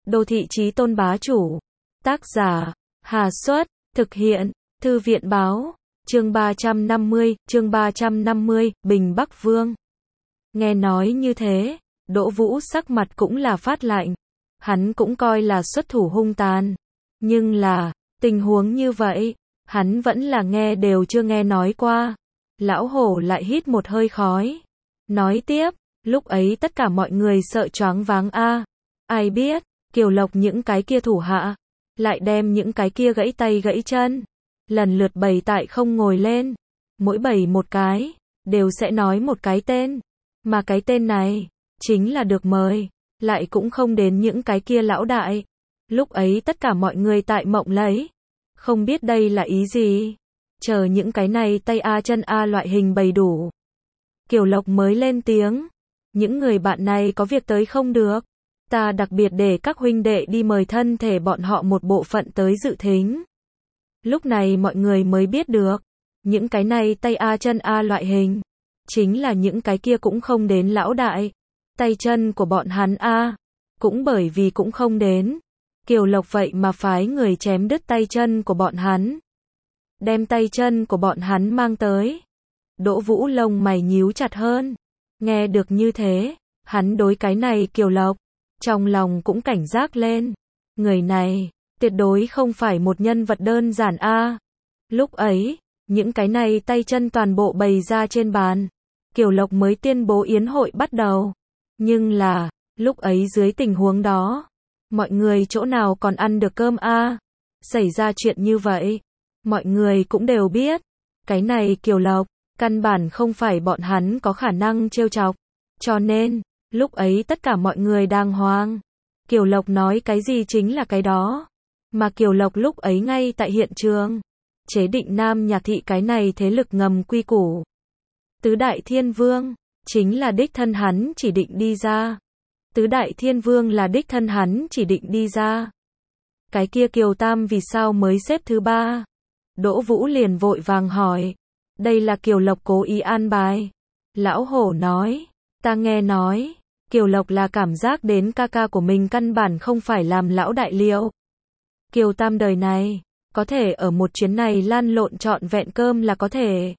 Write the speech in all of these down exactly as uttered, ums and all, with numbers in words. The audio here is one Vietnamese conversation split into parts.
Đô thị chí tôn bá chủ. Tác giả, Hà Xuất, thực hiện, Thư viện báo, chương ba trăm năm mươi, chương ba trăm năm mươi, Bình Bắc Vương. Nghe nói như thế, Đỗ Vũ sắc mặt cũng là phát lạnh. Hắn cũng coi là xuất thủ hung tàn. Nhưng là, tình huống như vậy, hắn vẫn là nghe đều chưa nghe nói qua. Lão hổ lại hít một hơi khói. Nói tiếp, lúc ấy tất cả mọi người sợ choáng váng a. Ai biết, Kiều Lộc những cái kia thủ hạ, lại đem những cái kia gãy tay gãy chân, lần lượt bày tại không ngồi lên. Mỗi bày một cái, đều sẽ nói một cái tên. Mà cái tên này, chính là được mời, lại cũng không đến những cái kia lão đại. Lúc ấy tất cả mọi người tại mộng lấy, không biết đây là ý gì. Chờ những cái này tay A chân A loại hình bày đủ, Kiều Lộc mới lên tiếng. Những người bạn này có việc tới không được. Ta đặc biệt để các huynh đệ đi mời thân thể bọn họ một bộ phận tới dự thính. Lúc này mọi người mới biết được, những cái này tay A chân A loại hình, chính là những cái kia cũng không đến lão đại. Tay chân của bọn hắn A, cũng bởi vì cũng không đến, Kiều Lộc vậy mà phái người chém đứt tay chân của bọn hắn. Đem tay chân của bọn hắn mang tới. Đỗ Vũ lông mày nhíu chặt hơn. Nghe được như thế, hắn đối cái này Kiều Lộc, trong lòng cũng cảnh giác lên. Người này, tuyệt đối không phải một nhân vật đơn giản a. Lúc ấy, những cái này tay chân toàn bộ bày ra trên bàn, Kiều Lộc mới tuyên bố yến hội bắt đầu. Nhưng là, lúc ấy dưới tình huống đó, mọi người chỗ nào còn ăn được cơm a? Xảy ra chuyện như vậy, mọi người cũng đều biết. Cái này Kiều Lộc, căn bản không phải bọn hắn có khả năng trêu chọc. Cho nên, lúc ấy tất cả mọi người đang hoang. Kiều Lộc nói cái gì chính là cái đó. Mà Kiều Lộc lúc ấy ngay tại hiện trường, chế định Nam Nhạc Thị cái này thế lực ngầm quy củ. Tứ Đại Thiên Vương, chính là đích thân hắn chỉ định đi ra. Tứ Đại Thiên Vương là đích thân hắn chỉ định đi ra. Cái kia Kiều Tam vì sao mới xếp thứ ba? Đỗ Vũ liền vội vàng hỏi. Đây là Kiều Lộc cố ý an bài. Lão hổ nói, ta nghe nói, Kiều Lộc là cảm giác đến ca ca của mình căn bản không phải làm lão đại liệu. Kiều Tam đời này, có thể ở một chuyến này lan lộn trọn vẹn cơm là có thể.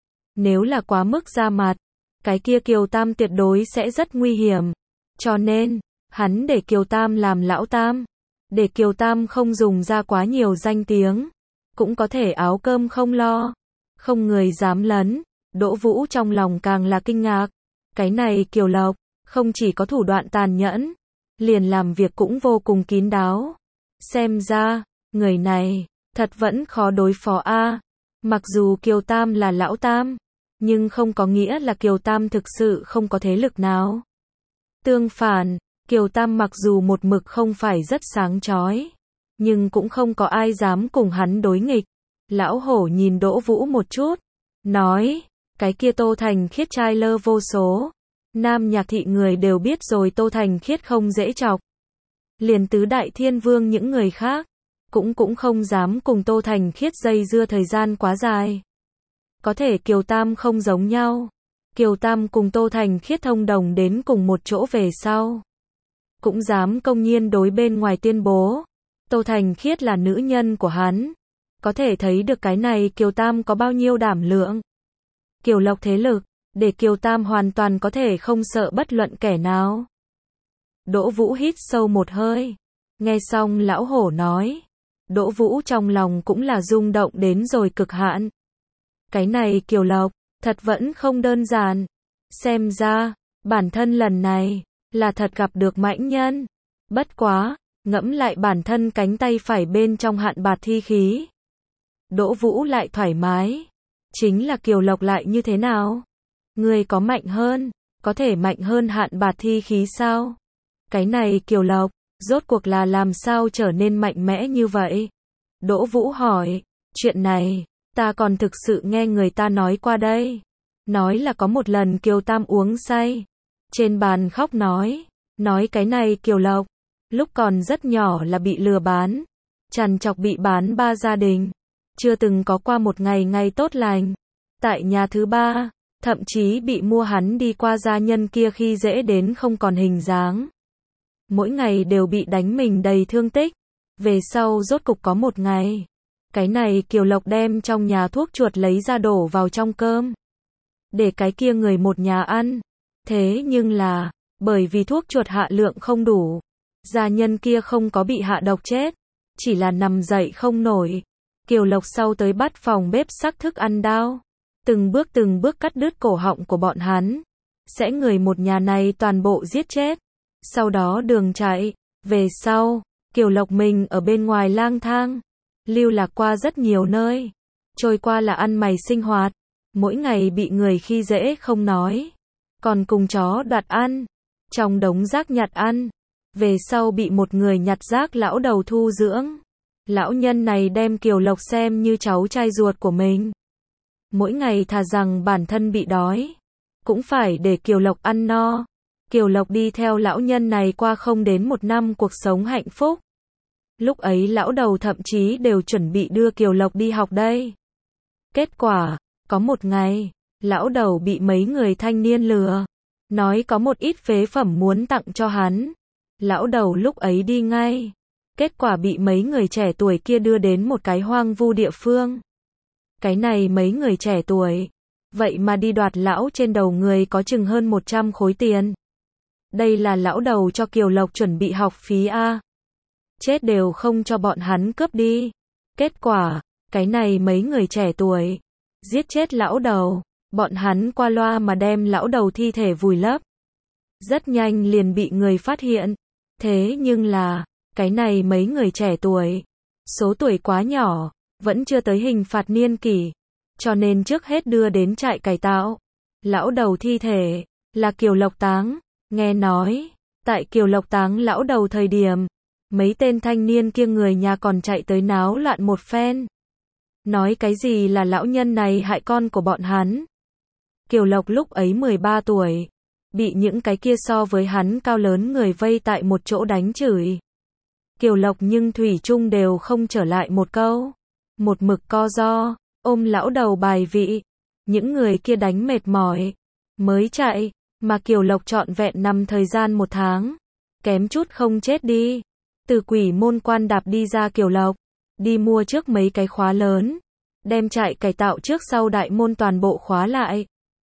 Nếu là quá mức ra mặt, cái kia Kiều Tam tuyệt đối sẽ rất nguy hiểm. Cho nên, hắn để Kiều Tam làm lão tam. Để Kiều Tam không dùng ra quá nhiều danh tiếng. Cũng có thể áo cơm không lo. Không người dám lấn. Đỗ Vũ trong lòng càng là kinh ngạc. Cái này Kiều Lộc, không chỉ có thủ đoạn tàn nhẫn, liền làm việc cũng vô cùng kín đáo. Xem ra, người này, thật vẫn khó đối phó a. Mặc dù Kiều Tam là lão tam, nhưng không có nghĩa là Kiều Tam thực sự không có thế lực nào. Tương phản, Kiều Tam mặc dù một mực không phải rất sáng chói, nhưng cũng không có ai dám cùng hắn đối nghịch. Lão hổ nhìn Đỗ Vũ một chút, nói, cái kia Tô Thành Khiết trai lơ vô số. Nam Nhạc Thị người đều biết rồi Tô Thành Khiết không dễ chọc. Liền Tứ Đại Thiên Vương những người khác, cũng cũng không dám cùng Tô Thành Khiết dây dưa thời gian quá dài. Có thể Kiều Tam không giống nhau. Kiều Tam cùng Tô Thành Khiết thông đồng đến cùng một chỗ về sau. Cũng dám công nhiên đối bên ngoài tuyên bố. Tô Thành Khiết là nữ nhân của hắn. Có thể thấy được cái này Kiều Tam có bao nhiêu đảm lượng. Kiều Lộc thế lực, để Kiều Tam hoàn toàn có thể không sợ bất luận kẻ nào. Đỗ Vũ hít sâu một hơi. Nghe xong lão hổ nói. Đỗ Vũ trong lòng cũng là rung động đến rồi cực hạn. Cái này Kiều Lộc, thật vẫn không đơn giản. Xem ra, bản thân lần này, là thật gặp được mãnh nhân. Bất quá, ngẫm lại bản thân cánh tay phải bên trong hạn bạt thi khí. Đỗ Vũ lại thoải mái. Chính là Kiều Lộc lại như thế nào? Người có mạnh hơn, có thể mạnh hơn hạn bạt thi khí sao? Cái này Kiều Lộc, rốt cuộc là làm sao trở nên mạnh mẽ như vậy? Đỗ Vũ hỏi, chuyện này, ta còn thực sự nghe người ta nói qua đây. Nói là có một lần Kiều Tam uống say. Trên bàn khóc nói, nói cái này Kiều Lộc, lúc còn rất nhỏ là bị lừa bán. Trằn trọc bị bán ba gia đình. Chưa từng có qua một ngày ngày tốt lành. Tại nhà thứ ba, thậm chí bị mua hắn đi qua gia nhân kia khi dễ đến không còn hình dáng. mỗi ngày đều bị đánh mình đầy thương tích. Về sau rốt cục có một ngày, cái này Kiều Lộc đem trong nhà thuốc chuột lấy ra đổ vào trong cơm, để cái kia người một nhà ăn. Thế nhưng là, bởi vì thuốc chuột hạ lượng không đủ, gia nhân kia không có bị hạ độc chết, chỉ là nằm dậy không nổi. Kiều Lộc sau tới bắt phòng bếp sắc thức ăn đao, từng bước từng bước cắt đứt cổ họng của bọn hắn, sẽ người một nhà này toàn bộ giết chết. Sau đó đường chạy, về sau, Kiều Lộc mình ở bên ngoài lang thang, lưu lạc qua rất nhiều nơi, trôi qua là ăn mày sinh hoạt, mỗi ngày bị người khi dễ không nói, còn cùng chó đoạt ăn, trong đống rác nhặt ăn. Về sau bị một người nhặt rác lão đầu thu dưỡng. Lão nhân này đem Kiều Lộc xem như cháu trai ruột của mình. Mỗi ngày thà rằng bản thân bị đói, cũng phải để Kiều Lộc ăn no. Kiều Lộc đi theo lão nhân này qua không đến một năm cuộc sống hạnh phúc. Lúc ấy lão đầu thậm chí đều chuẩn bị đưa Kiều Lộc đi học đây. Kết quả, có một ngày, lão đầu bị mấy người thanh niên lừa, nói có một ít phế phẩm muốn tặng cho hắn. Lão đầu lúc ấy đi ngay. Kết quả bị mấy người trẻ tuổi kia đưa đến một cái hoang vu địa phương. Cái này mấy người trẻ tuổi, vậy mà đi đoạt lão trên đầu người có chừng hơn một trăm khối tiền. Đây là lão đầu cho Kiều Lộc chuẩn bị học phí a. Chết đều không cho bọn hắn cướp đi. Kết quả, cái này mấy người trẻ tuổi, giết chết lão đầu, bọn hắn qua loa mà đem lão đầu thi thể vùi lấp. Rất nhanh liền bị người phát hiện. Thế nhưng là, cái này mấy người trẻ tuổi, số tuổi quá nhỏ, vẫn chưa tới hình phạt niên kỷ, cho nên trước hết đưa đến trại cải tạo. Lão đầu thi thể, là Kiều Lộc táng, nghe nói, tại Kiều Lộc táng lão đầu thời điểm, mấy tên thanh niên kia người nhà còn chạy tới náo loạn một phen. Nói cái gì là lão nhân này hại con của bọn hắn. Kiều Lộc lúc ấy mười ba tuổi, bị những cái kia so với hắn cao lớn người vây tại một chỗ đánh chửi. Kiều Lộc nhưng thủy chung đều không trở lại một câu. Một mực co ro, ôm lão đầu bài vị. Những người kia đánh mệt mỏi, mới chạy, mà Kiều Lộc trọn vẹn nằm thời gian một tháng. Kém chút không chết đi. Từ quỷ môn quan đạp đi ra Kiều Lộc, đi mua trước mấy cái khóa lớn, đem trại cải tạo trước sau đại môn toàn bộ khóa lại.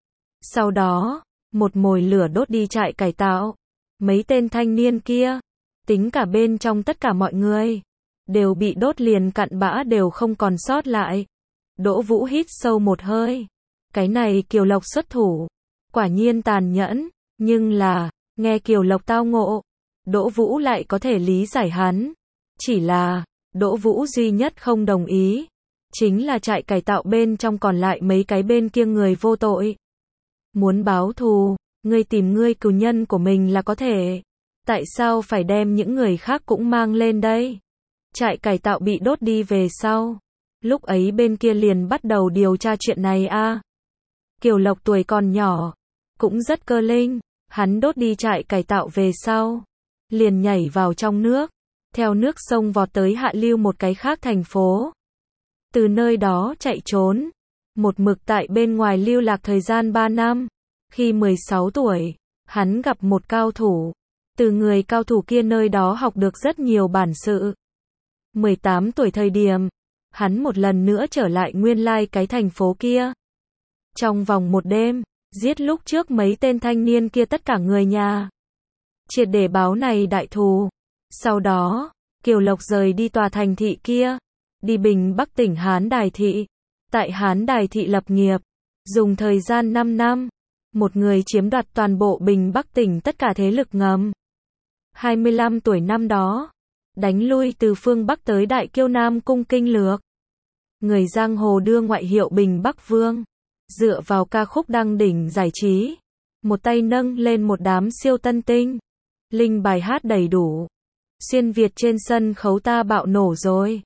Sau đó, một mồi lửa đốt đi trại cải tạo. Mấy tên thanh niên kia, tính cả bên trong tất cả mọi người, đều bị đốt liền cặn bã đều không còn sót lại. Đỗ Vũ hít sâu một hơi. Cái này Kiều Lộc xuất thủ, quả nhiên tàn nhẫn, nhưng là, nghe Kiều Lộc tao ngộ, Đỗ Vũ lại có thể lý giải hắn. Chỉ là, Đỗ Vũ duy nhất không đồng ý, chính là trại cải tạo bên trong còn lại mấy cái bên kia người vô tội. Muốn báo thù, ngươi tìm ngươi cừu nhân của mình là có thể. Tại sao phải đem những người khác cũng mang lên đây? Trại cải tạo bị đốt đi về sau. Lúc ấy bên kia liền bắt đầu điều tra chuyện này a. À. Kiều Lộc tuổi còn nhỏ, cũng rất cơ linh. Hắn đốt đi trại cải tạo về sau, liền nhảy vào trong nước, theo nước sông vọt tới hạ lưu một cái khác thành phố. Từ nơi đó chạy trốn, một mực tại bên ngoài lưu lạc thời gian ba năm. Khi mười sáu tuổi, hắn gặp một cao thủ. Từ người cao thủ kia nơi đó học được rất nhiều bản sự. mười tám tuổi thời điểm, hắn một lần nữa trở lại nguyên lai cái thành phố kia. Trong vòng một đêm, giết lúc trước mấy tên thanh niên kia tất cả người nhà. Triệt để báo này đại thù. Sau đó, Kiều Lộc rời đi tòa thành thị kia, đi Bình Bắc tỉnh Hán Đài Thị. Tại Hán Đài Thị lập nghiệp, dùng thời gian năm năm, một người chiếm đoạt toàn bộ Bình Bắc tỉnh tất cả thế lực ngầm. hai mươi lăm tuổi năm đó, đánh lui từ phương Bắc tới Đại Kiêu Nam Cung Kinh Lược. Người giang hồ đưa ngoại hiệu Bình Bắc Vương, dựa vào ca khúc đăng đỉnh giải trí, một tay nâng lên một đám siêu tân tinh, linh bài hát đầy đủ. Xuyên Việt trên sân khấu ta bạo nổ rồi.